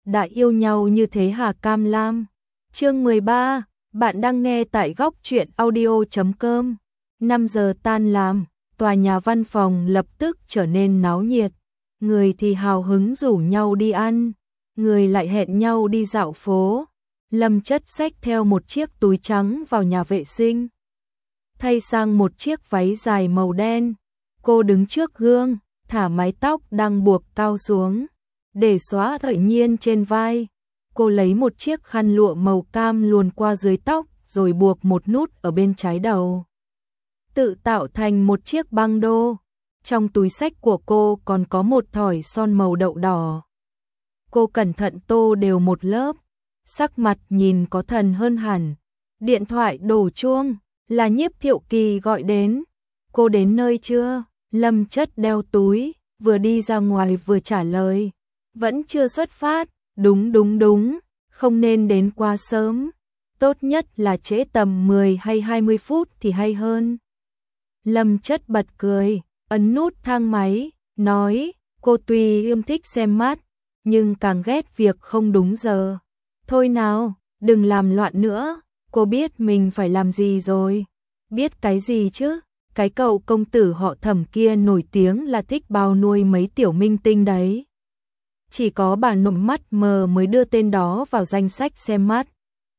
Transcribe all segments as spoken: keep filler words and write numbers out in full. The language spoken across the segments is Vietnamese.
đã yêu nhau như thế hả Cam Lam? Chương mười ba, bạn đang nghe tại góc truyện audio chấm com. năm giờ tan làm, tòa nhà văn phòng lập tức trở nên náo nhiệt. Người thì hào hứng rủ nhau đi ăn, người lại hẹn nhau đi dạo phố. Lâm Chất xách theo một chiếc túi trắng vào nhà vệ sinh, thay sang một chiếc váy dài màu đen. Cô đứng trước gương, thả mái tóc đang buộc cao xuống, để xóa tự nhiên trên vai. Cô lấy một chiếc khăn lụa màu cam luồn qua dưới tóc, rồi buộc một nút ở bên trái đầu, tự tạo thành một chiếc băng đô. Trong túi xách của cô còn có một thỏi son màu đậu đỏ. Cô cẩn thận tô đều một lớp, sắc mặt nhìn có thần hơn hẳn. Điện thoại đổ chuông, là Nhiếp Thiệu Kỳ gọi đến. Cô đến nơi chưa? Lâm Chất đeo túi, vừa đi ra ngoài vừa trả lời. Vẫn chưa xuất phát. Đúng đúng đúng, không nên đến quá sớm. Tốt nhất là trễ tầm mười hay hai mươi phút thì hay hơn. Lâm Chất bật cười, ấn nút thang máy, nói, cô tuy ưa thích xem mắt, nhưng càng ghét việc không đúng giờ. Thôi nào, đừng làm loạn nữa, cô biết mình phải làm gì rồi. Biết cái gì chứ? Cái cậu công tử họ Thẩm kia nổi tiếng là thích bao nuôi mấy tiểu minh tinh đấy. Chỉ có bà nụm mắt mờ mới đưa tên đó vào danh sách xem mắt.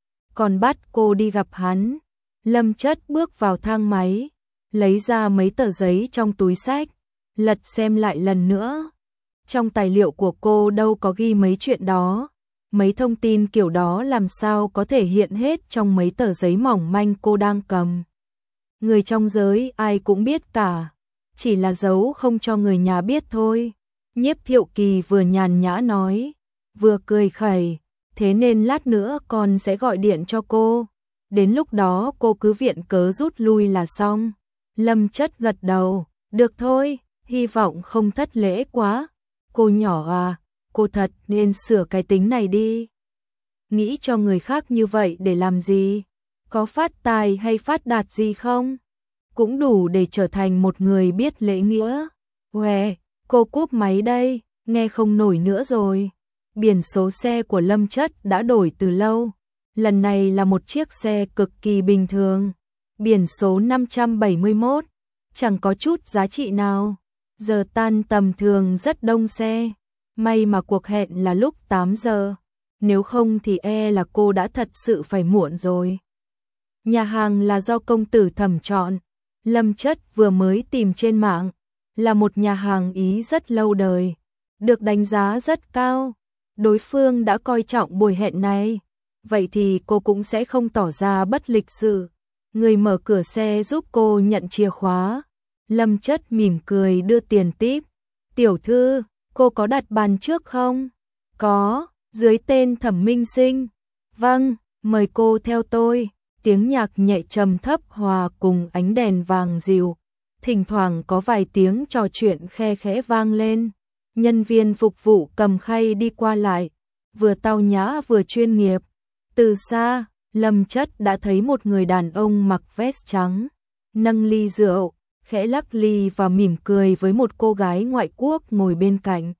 Còn bắt cô đi gặp hắn. Lâm Chất bước vào thang máy, lấy ra mấy tờ giấy trong túi xách, lật xem lại lần nữa. Trong tài liệu của cô đâu có ghi mấy chuyện đó. Mấy thông tin kiểu đó làm sao có thể hiện hết trong mấy tờ giấy mỏng manh cô đang cầm. Người trong giới ai cũng biết cả, chỉ là giấu không cho người nhà biết thôi. Nhiếp Thiệu Kỳ vừa nhàn nhã nói, vừa cười khẩy, thế nên lát nữa con sẽ gọi điện cho cô. Đến lúc đó cô cứ viện cớ rút lui là xong. Lâm Chất gật đầu, được thôi, hy vọng không thất lễ quá. Cô nhỏ à, cô thật nên sửa cái tính này đi. Nghĩ cho người khác như vậy để làm gì? Có phát tài hay phát đạt gì không? Cũng đủ để trở thành một người biết lễ nghĩa. Huề, cô cúp máy đây, nghe không nổi nữa rồi. Biển số xe của Lâm Chất đã đổi từ lâu. Lần này là một chiếc xe cực kỳ bình thường. Biển số năm trăm bảy mươi mốt, chẳng có chút giá trị nào. Giờ tan tầm thường rất đông xe. May mà cuộc hẹn là lúc tám giờ. Nếu không thì e là cô đã thật sự phải muộn rồi. Nhà hàng là do công tử Thẩm chọn. Lâm Chất vừa mới tìm trên mạng. Là một nhà hàng Ý rất lâu đời, được đánh giá rất cao. Đối phương đã coi trọng buổi hẹn này, vậy thì cô cũng sẽ không tỏ ra bất lịch sự. Người mở cửa xe giúp cô nhận chìa khóa. Lâm Chất mỉm cười đưa tiền tip. Tiểu thư, cô có đặt bàn trước không? Có, dưới tên Thẩm Minh Sinh. Vâng, mời cô theo tôi. Tiếng nhạc nhẹ trầm thấp hòa cùng ánh đèn vàng dịu. Thỉnh thoảng có vài tiếng trò chuyện khe khẽ vang lên. Nhân viên phục vụ cầm khay đi qua lại, vừa tao nhã vừa chuyên nghiệp. Từ xa, Lâm Chất đã thấy một người đàn ông mặc vest trắng, nâng ly rượu, khẽ lắc ly và mỉm cười với một cô gái ngoại quốc ngồi bên cạnh.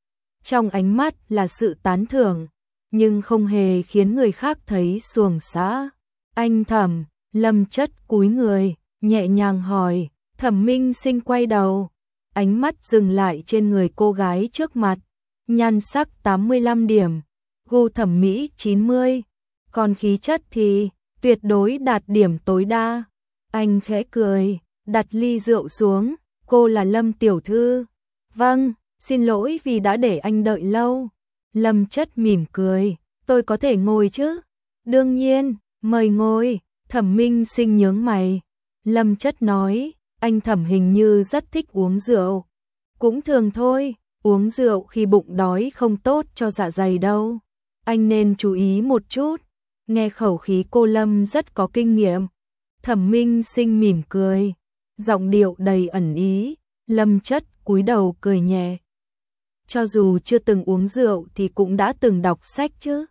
Trong ánh mắt là sự tán thưởng, nhưng không hề khiến người khác thấy xuồng xã. Anh Thẩm, Lâm Chất cúi người, nhẹ nhàng hỏi. Thẩm Minh Sinh quay đầu, ánh mắt dừng lại trên người cô gái trước mặt. Nhan sắc tám mươi lăm điểm, gu thẩm mỹ chín mươi, còn khí chất thì tuyệt đối đạt điểm tối đa. Anh khẽ cười, đặt ly rượu xuống. Cô là Lâm tiểu thư? Vâng, xin lỗi vì đã để anh đợi lâu. Lâm Chất mỉm cười, tôi có thể ngồi chứ? Đương nhiên, mời ngồi. Thẩm Minh Sinh nhướng mày. Lâm Chất nói, anh Thẩm hình như rất thích uống rượu. Cũng thường thôi, uống rượu khi bụng đói không tốt cho dạ dày đâu. Anh nên chú ý một chút. Nghe khẩu khí cô Lâm rất có kinh nghiệm. Thẩm Minh Sinh mỉm cười, giọng điệu đầy ẩn ý. Lâm Chất cúi đầu cười nhẹ. Cho dù chưa từng uống rượu thì cũng đã từng đọc sách chứ.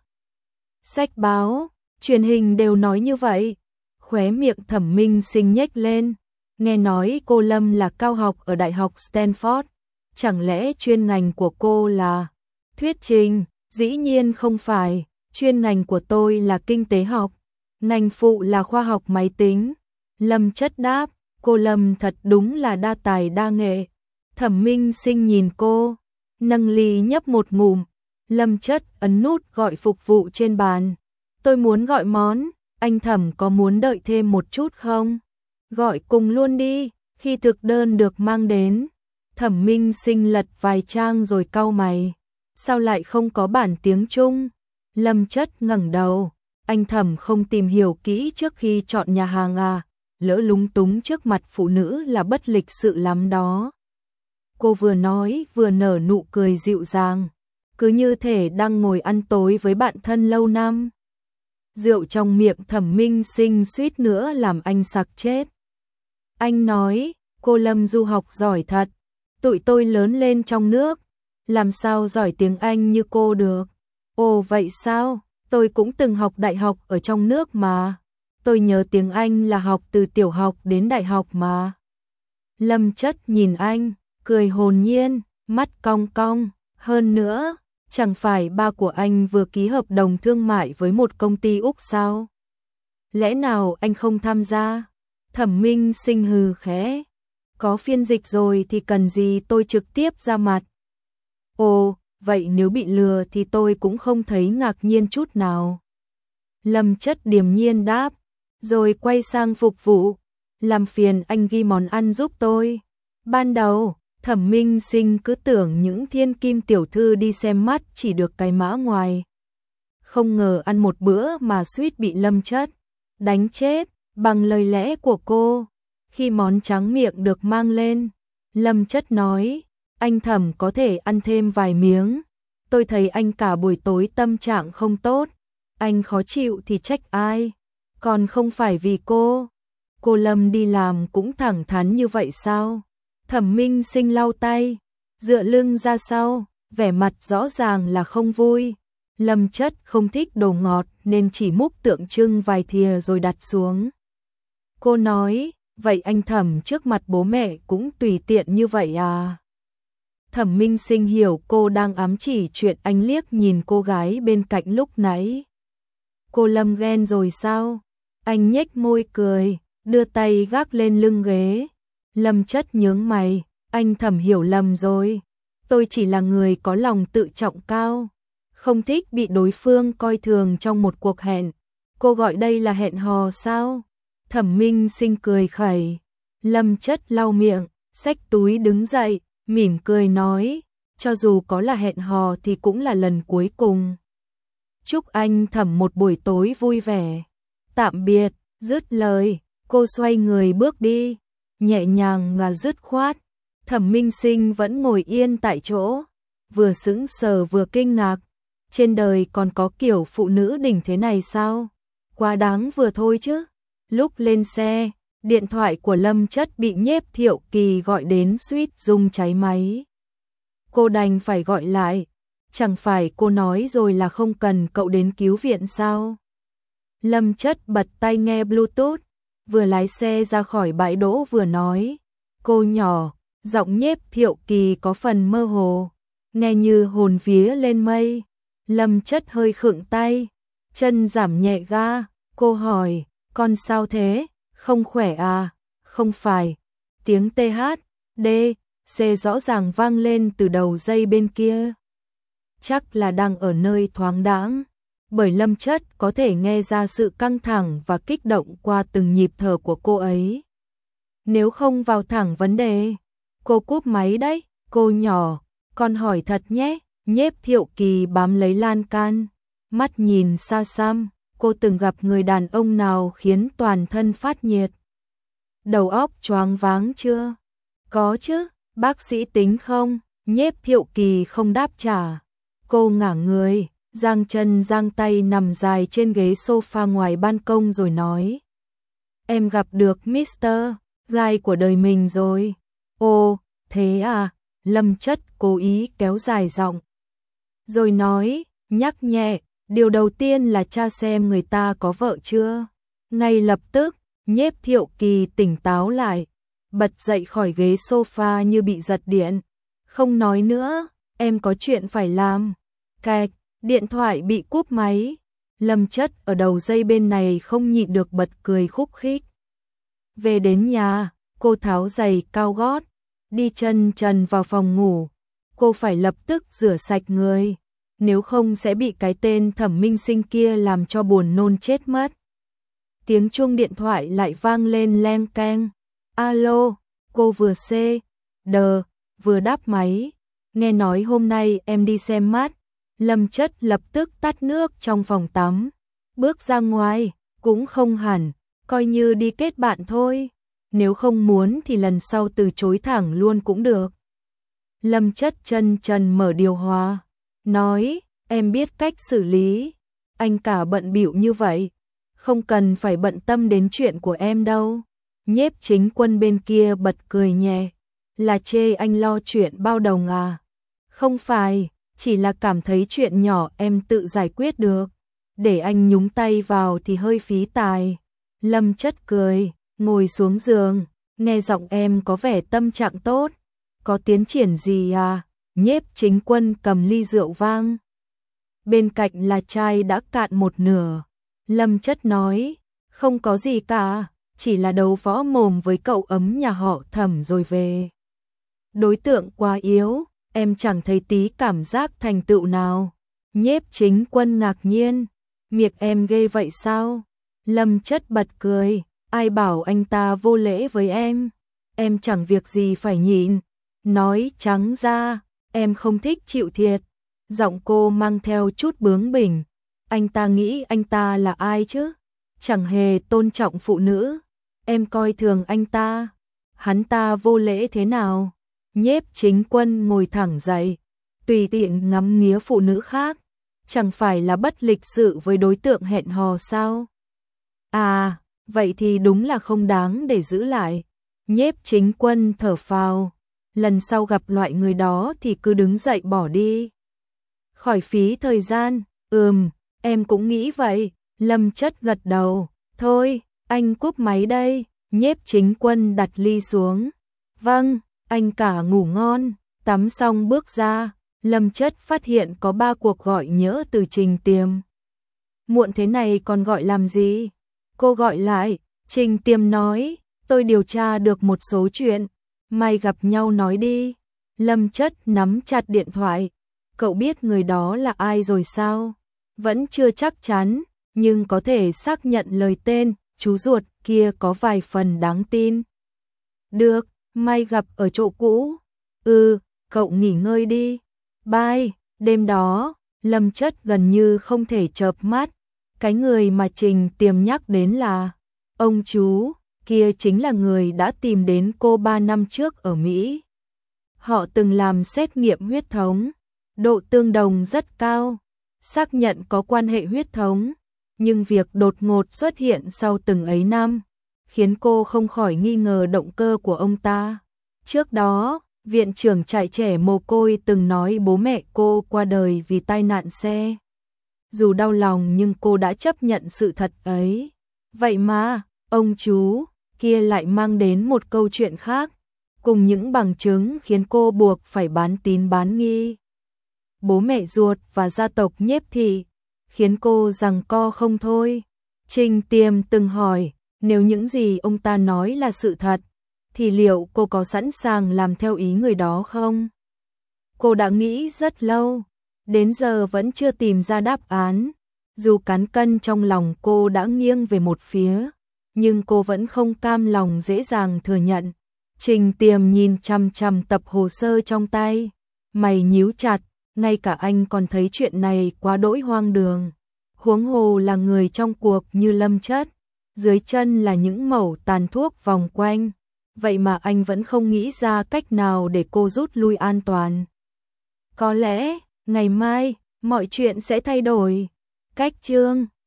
Sách báo, truyền hình đều nói như vậy. Khóe miệng Thẩm Minh Sinh nhếch lên. Nghe nói cô Lâm là cao học ở Đại học Stanford. Chẳng lẽ chuyên ngành của cô là thuyết trình? Dĩ nhiên không phải, chuyên ngành của tôi là kinh tế học, ngành phụ là khoa học máy tính. Lâm Chất đáp, cô Lâm thật đúng là đa tài đa nghệ. Thẩm Minh Sinh nhìn cô, nâng ly nhấp một ngụm. Lâm Chất ấn nút gọi phục vụ trên bàn. Tôi muốn gọi món, anh Thẩm có muốn đợi thêm một chút không? Gọi cùng luôn đi. Khi thực đơn được mang đến, Thẩm Minh Sinh lật vài trang rồi cau mày. Sao lại không có bản tiếng Trung? Lâm Chất ngẩng đầu, anh Thẩm không tìm hiểu kỹ trước khi chọn nhà hàng à? Lỡ lúng túng trước mặt phụ nữ là bất lịch sự lắm đó. Cô vừa nói vừa nở nụ cười dịu dàng, cứ như thể đang ngồi ăn tối với bạn thân lâu năm. Rượu trong miệng Thẩm Minh Sinh suýt nữa làm anh sặc chết. Anh nói, cô Lâm du học giỏi thật, tụi tôi lớn lên trong nước, làm sao giỏi tiếng Anh như cô được. Ồ vậy sao, tôi cũng từng học đại học ở trong nước mà. Tôi nhớ tiếng Anh là học từ tiểu học đến đại học mà. Lâm Chất nhìn anh, cười hồn nhiên, mắt cong cong. Hơn nữa, chẳng phải ba của anh vừa ký hợp đồng thương mại với một công ty Úc sao? Lẽ nào anh không tham gia? Thẩm Minh Sinh hừ khẽ. Có phiên dịch rồi thì cần gì tôi trực tiếp ra mặt. Ồ, vậy nếu bị lừa thì tôi cũng không thấy ngạc nhiên chút nào. Lâm Chất điềm nhiên đáp, rồi quay sang phục vụ. Làm phiền anh ghi món ăn giúp tôi. Ban đầu, Thẩm Minh Sinh cứ tưởng những thiên kim tiểu thư đi xem mắt chỉ được cái mã ngoài. Không ngờ ăn một bữa mà suýt bị Lâm Chất đánh chết bằng lời lẽ của cô. Khi món tráng miệng được mang lên, Lâm Chất nói, anh Thẩm có thể ăn thêm vài miếng. Tôi thấy anh cả buổi tối tâm trạng không tốt. Anh khó chịu thì trách ai? Còn không phải vì cô. Cô Lâm đi làm cũng thẳng thắn như vậy sao? Thẩm Minh Sinh lau tay, dựa lưng ra sau, vẻ mặt rõ ràng là không vui. Lâm Chất không thích đồ ngọt nên chỉ múc tượng trưng vài thìa rồi đặt xuống. Cô nói, vậy anh Thẩm trước mặt bố mẹ cũng tùy tiện như vậy à? Thẩm Minh Sinh hiểu cô đang ám chỉ chuyện, anh liếc nhìn cô gái bên cạnh lúc nãy. Cô Lâm ghen rồi sao? Anh nhếch môi cười, đưa tay gác lên lưng ghế. Lâm Chất nhướng mày, anh Thẩm hiểu lầm rồi. Tôi chỉ là người có lòng tự trọng cao, không thích bị đối phương coi thường trong một cuộc hẹn. Cô gọi đây là hẹn hò sao? Thẩm Minh Sinh cười khẩy. Lâm Chất lau miệng, xách túi đứng dậy, mỉm cười nói, cho dù có là hẹn hò thì cũng là lần cuối cùng. Chúc anh Thẩm một buổi tối vui vẻ. Tạm biệt. Dứt lời, cô xoay người bước đi, nhẹ nhàng và dứt khoát. Thẩm Minh Sinh vẫn ngồi yên tại chỗ, vừa sững sờ vừa kinh ngạc. Trên đời còn có kiểu phụ nữ đỉnh thế này sao? Quá đáng vừa thôi chứ. Lúc lên xe, điện thoại của Lâm Chất bị Nhiếp Thiệu Kỳ gọi đến suýt rung cháy máy. Cô đành phải gọi lại. Chẳng phải cô nói rồi là không cần cậu đến cứu viện sao? Lâm Chất bật tai nghe Bluetooth, vừa lái xe ra khỏi bãi đỗ vừa nói. Cô nhỏ, giọng Nhiếp Thiệu Kỳ có phần mơ hồ, nghe như hồn vía lên mây. Lâm Chất hơi khựng tay, chân giảm nhẹ ga. Cô hỏi, con sao thế, không khỏe à? Không phải. Tiếng tê hát, đê, xê rõ ràng vang lên từ đầu dây bên kia. Chắc là đang ở nơi thoáng đãng, bởi Lâm Chất có thể nghe ra sự căng thẳng và kích động qua từng nhịp thở của cô ấy. Nếu không vào thẳng vấn đề, cô cúp máy đấy. Cô nhỏ, con hỏi thật nhé. Nhiếp Thiệu Kỳ bám lấy lan can, mắt nhìn xa xăm. Cô từng gặp người đàn ông nào khiến toàn thân phát nhiệt, đầu óc choáng váng chưa? Có chứ, bác sĩ tính không? Nhiếp Thiệu Kỳ không đáp trả. Cô ngả người, giang chân giang tay nằm dài trên ghế sofa ngoài ban công rồi nói. Em gặp được Mister Right của đời mình rồi. Ồ, thế à? Lâm Chất cố ý kéo dài giọng, rồi nói, nhắc nhẹ, điều đầu tiên là tra xem người ta có vợ chưa. Ngay lập tức, Nhiếp Thiệu Kỳ tỉnh táo lại, bật dậy khỏi ghế sofa như bị giật điện. Không nói nữa, em có chuyện phải làm. Cạch, Điện thoại bị cúp máy. Lâm Chất ở đầu dây bên này không nhịn được bật cười khúc khích. Về đến nhà, cô tháo giày cao gót, đi chân trần vào phòng ngủ. Cô phải lập tức rửa sạch người, nếu không sẽ bị cái tên Thẩm Minh Sinh kia làm cho buồn nôn chết mất. Tiếng chuông điện thoại lại vang lên leng keng. Alo, cô vừa xê, đờ, vừa đáp máy. Nghe nói hôm nay em đi xem mắt. Lâm Chất lập tức tắt nước trong phòng tắm. Bước ra ngoài, cũng không hẳn, coi như đi kết bạn thôi. Nếu không muốn thì lần sau từ chối thẳng luôn cũng được. Lâm Chất chân trần mở điều hòa, nói, em biết cách xử lý. Anh cả bận bịu như vậy, không cần phải bận tâm đến chuyện của em đâu. Nhiếp Chính Quân bên kia bật cười nhẹ, là chê anh lo chuyện bao đồng à? Không phải, chỉ là cảm thấy chuyện nhỏ em tự giải quyết được, để anh nhúng tay vào thì hơi phí tài. Lâm Chất cười, ngồi xuống giường, nghe giọng em có vẻ tâm trạng tốt. Có tiến triển gì à? Nhiếp Chính Quân cầm ly rượu vang. Bên cạnh là chai đã cạn một nửa. Lâm Chất nói, không có gì cả, chỉ là đấu võ mồm với cậu ấm nhà họ Thẩm rồi về. Đối tượng quá yếu, em chẳng thấy tí cảm giác thành tựu nào. Nhiếp Chính Quân ngạc nhiên, miệng em ghê vậy sao? Lâm Chất bật cười, ai bảo anh ta vô lễ với em, em chẳng việc gì phải nhịn. Nói trắng ra, em không thích chịu thiệt. Giọng cô mang theo chút bướng bỉnh. Anh ta nghĩ anh ta là ai chứ? Chẳng hề tôn trọng phụ nữ. Em coi thường anh ta. Hắn ta vô lễ thế nào? Nhiếp Chính Quân ngồi thẳng dậy, tùy tiện ngắm nghía phụ nữ khác, chẳng phải là bất lịch sự với đối tượng hẹn hò sao? À, vậy thì đúng là không đáng để giữ lại. Nhiếp Chính Quân thở phào, lần sau gặp loại người đó thì cứ đứng dậy bỏ đi. Khỏi phí thời gian. Ừm, em cũng nghĩ vậy. Lâm Chất gật đầu. Thôi, anh cúp máy đây. Nhiếp Chính Quân đặt ly xuống. Vâng, anh cả ngủ ngon. Tắm xong bước ra, Lâm Chất phát hiện có ba cuộc gọi nhỡ từ Trình Tiềm. Muộn thế này còn gọi làm gì? Cô gọi lại, Trình Tiềm nói, tôi điều tra được một số chuyện, mai gặp nhau nói đi. Lâm Chất nắm chặt điện thoại. Cậu biết người đó là ai rồi sao? Vẫn chưa chắc chắn, nhưng có thể xác nhận lời tên, chú ruột kia có vài phần đáng tin. Được, mai gặp ở chỗ cũ. Ừ, cậu nghỉ ngơi đi. Bye. Đêm đó, Lâm Chất gần như không thể chợp mắt. Cái người mà Trình Tiềm nhắc đến là ông chú, kia chính là người đã tìm đến cô ba năm trước ở Mỹ. Họ từng làm xét nghiệm huyết thống, độ tương đồng rất cao, xác nhận có quan hệ huyết thống, nhưng việc đột ngột xuất hiện sau từng ấy năm, khiến cô không khỏi nghi ngờ động cơ của ông ta. Trước đó, viện trưởng trại trẻ mồ côi từng nói bố mẹ cô qua đời vì tai nạn xe. Dù đau lòng nhưng cô đã chấp nhận sự thật ấy. Vậy mà, ông chú kia lại mang đến một câu chuyện khác, cùng những bằng chứng khiến cô buộc phải bán tín bán nghi. Bố mẹ ruột và gia tộc Nhiếp thị, khiến cô giằng co không thôi. Trình Tiềm từng hỏi, nếu những gì ông ta nói là sự thật, thì liệu cô có sẵn sàng làm theo ý người đó không? Cô đã nghĩ rất lâu, đến giờ vẫn chưa tìm ra đáp án. Dù cán cân trong lòng cô đã nghiêng về một phía, nhưng cô vẫn không cam lòng dễ dàng thừa nhận. Trình Tiềm nhìn chằm chằm tập hồ sơ trong tay, mày nhíu chặt, ngay cả anh còn thấy chuyện này quá đỗi hoang đường. Huống hồ là người trong cuộc như Lâm Chất, dưới chân là những mẩu tàn thuốc vòng quanh, vậy mà anh vẫn không nghĩ ra cách nào để cô rút lui an toàn. Có lẽ, ngày mai, mọi chuyện sẽ thay đổi. Cách chương